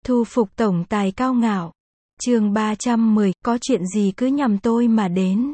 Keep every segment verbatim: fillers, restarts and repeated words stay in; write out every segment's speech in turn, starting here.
Thu phục tổng tài cao ngạo. Chương ba trăm mười, có chuyện gì cứ nhằm tôi mà đến.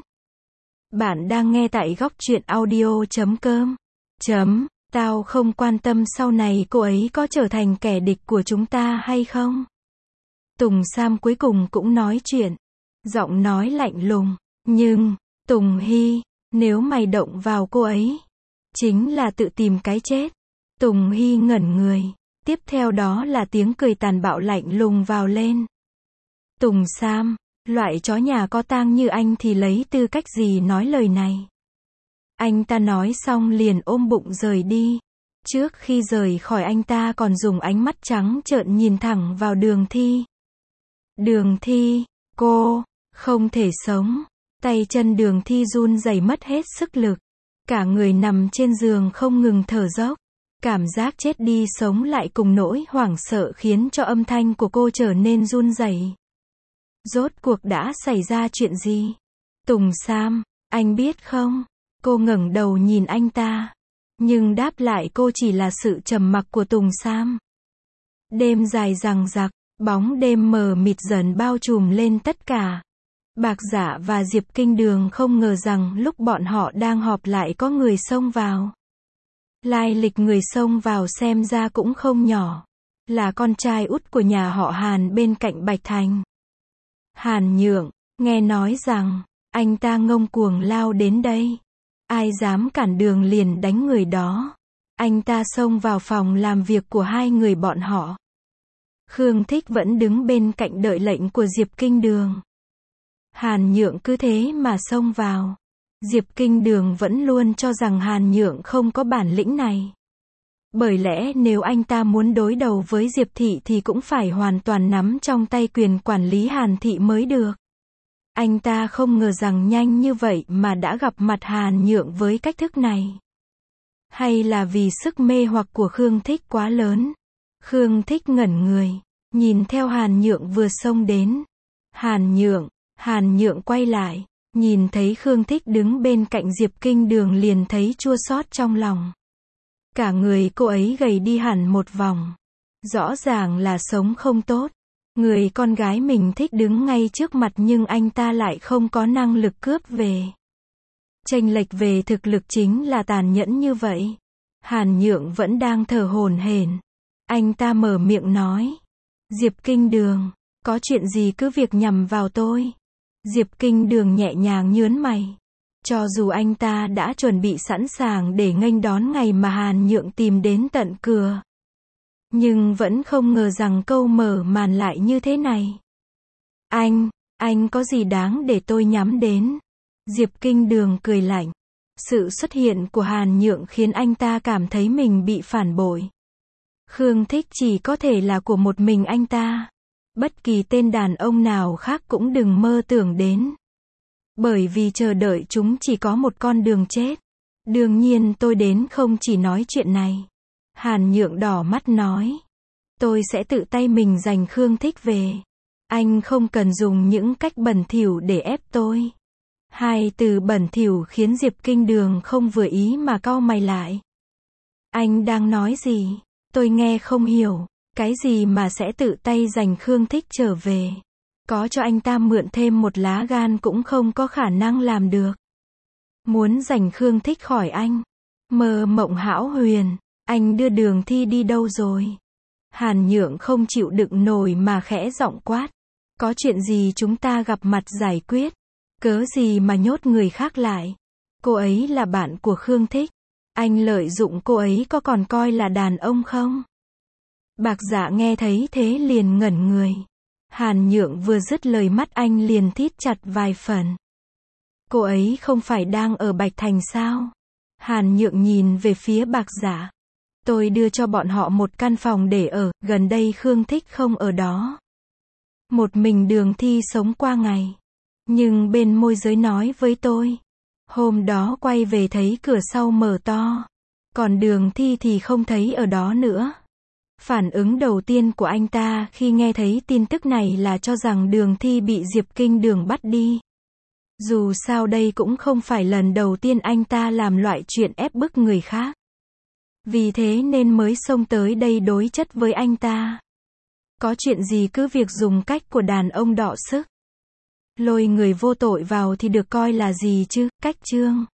Bạn đang nghe tại góc truyện audio chấm com. Chấm, tao không quan tâm sau này cô ấy có trở thành kẻ địch của chúng ta hay không. Tùng Sam cuối cùng cũng nói chuyện. Giọng nói lạnh lùng. Nhưng, Tùng Hy, nếu mày động vào cô ấy, chính là tự tìm cái chết. Tùng Hy ngẩn người. Tiếp theo đó là tiếng cười tàn bạo lạnh lùng vào lên. Tùng Sam, loại chó nhà có tang như anh thì lấy tư cách gì nói lời này. Anh ta nói xong liền ôm bụng rời đi. Trước khi rời khỏi anh ta còn dùng ánh mắt trắng trợn nhìn thẳng vào Đường Thi. Đường Thi, cô, không thể sống. Tay chân Đường Thi run rẩy mất hết sức lực. Cả người nằm trên giường không ngừng thở dốc. Cảm giác chết đi sống lại cùng nỗi hoảng sợ khiến cho âm thanh của cô trở nên run rẩy. Rốt cuộc đã xảy ra chuyện gì? Tùng Sam, anh biết không? Cô ngẩng đầu nhìn anh ta. Nhưng đáp lại cô chỉ là sự trầm mặc của Tùng Sam. Đêm dài dằng dặc, bóng đêm mờ mịt dần bao trùm lên tất cả. Bạc Dạ và Diệp Kinh Đường không ngờ rằng lúc bọn họ đang họp lại có người xông vào. Lai lịch người xông vào xem ra cũng không nhỏ. Là con trai út của nhà họ Hàn bên cạnh Bạch Thành. Hàn Nhượng, nghe nói rằng, anh ta ngông cuồng lao đến đây. Ai dám cản đường liền đánh người đó. Anh ta xông vào phòng làm việc của hai người bọn họ. Khương Thích vẫn đứng bên cạnh đợi lệnh của Diệp Kinh Đường. Hàn Nhượng cứ thế mà xông vào. Diệp Kinh Đường vẫn luôn cho rằng Hàn Nhượng không có bản lĩnh này. Bởi lẽ nếu anh ta muốn đối đầu với Diệp Thị thì cũng phải hoàn toàn nắm trong tay quyền quản lý Hàn Thị mới được. Anh ta không ngờ rằng nhanh như vậy mà đã gặp mặt Hàn Nhượng với cách thức này. Hay là vì sức mê hoặc của Khương Thích quá lớn. Khương Thích ngẩn người, nhìn theo Hàn Nhượng vừa xông đến. Hàn Nhượng, Hàn Nhượng quay lại. Nhìn thấy Khương Thích đứng bên cạnh Diệp Kinh Đường liền thấy chua xót trong lòng. Cả người cô ấy gầy đi hẳn một vòng. Rõ ràng là sống không tốt. Người con gái mình thích đứng ngay trước mặt nhưng anh ta lại không có năng lực cướp về. Chênh lệch về thực lực chính là tàn nhẫn như vậy. Hàn Nhượng vẫn đang thở hổn hển. Anh ta mở miệng nói. Diệp Kinh Đường, có chuyện gì cứ việc nhằm vào tôi. Diệp Kinh Đường nhẹ nhàng nhớn mày. Cho dù anh ta đã chuẩn bị sẵn sàng để nghênh đón ngày mà Hàn Nhượng tìm đến tận cửa. Nhưng vẫn không ngờ rằng câu mở màn lại như thế này. Anh, anh có gì đáng để tôi nhắm đến? Diệp Kinh Đường cười lạnh. Sự xuất hiện của Hàn Nhượng khiến anh ta cảm thấy mình bị phản bội. Khương Thích chỉ có thể là của một mình anh ta. Bất kỳ tên đàn ông nào khác cũng đừng mơ tưởng đến. Bởi vì chờ đợi chúng chỉ có một con đường chết. Đương nhiên tôi đến không chỉ nói chuyện này. Hàn Nhượng đỏ mắt nói. Tôi sẽ tự tay mình giành Khương Thích về. Anh không cần dùng những cách bẩn thỉu để ép tôi. Hai từ bẩn thỉu khiến Diệp Kinh Đường không vừa ý mà cau mày lại. Anh đang nói gì? Tôi nghe không hiểu. Cái gì mà sẽ tự tay giành Khương Thích trở về? Có cho anh ta mượn thêm một lá gan cũng không có khả năng làm được. Muốn giành Khương Thích khỏi anh? Mơ mộng hão huyền. Anh đưa Đường Thi đi đâu rồi? Hàn Nhượng không chịu đựng nổi mà khẽ giọng quát. Có chuyện gì chúng ta gặp mặt giải quyết? Cớ gì mà nhốt người khác lại? Cô ấy là bạn của Khương Thích. Anh lợi dụng cô ấy có còn coi là đàn ông không? Bạc Dạ nghe thấy thế liền ngẩn người. Hàn Nhượng vừa dứt lời mắt anh liền thít chặt vài phần. Cô ấy không phải đang ở Bạch Thành sao? Hàn Nhượng nhìn về phía Bạc Dạ. Tôi đưa cho bọn họ một căn phòng để ở, gần đây Khương Thích không ở đó. Một mình Đường Thi sống qua ngày. Nhưng bên môi giới nói với tôi. Hôm đó quay về thấy cửa sau mở to. Còn Đường Thi thì không thấy ở đó nữa. Phản ứng đầu tiên của anh ta khi nghe thấy tin tức này là cho rằng Đường Thi bị Diệp Kinh Đường bắt đi. Dù sao đây cũng không phải lần đầu tiên anh ta làm loại chuyện ép bức người khác. Vì thế nên mới xông tới đây đối chất với anh ta. Có chuyện gì cứ việc dùng cách của đàn ông đọ sức. Lôi người vô tội vào thì được coi là gì chứ, cách chương.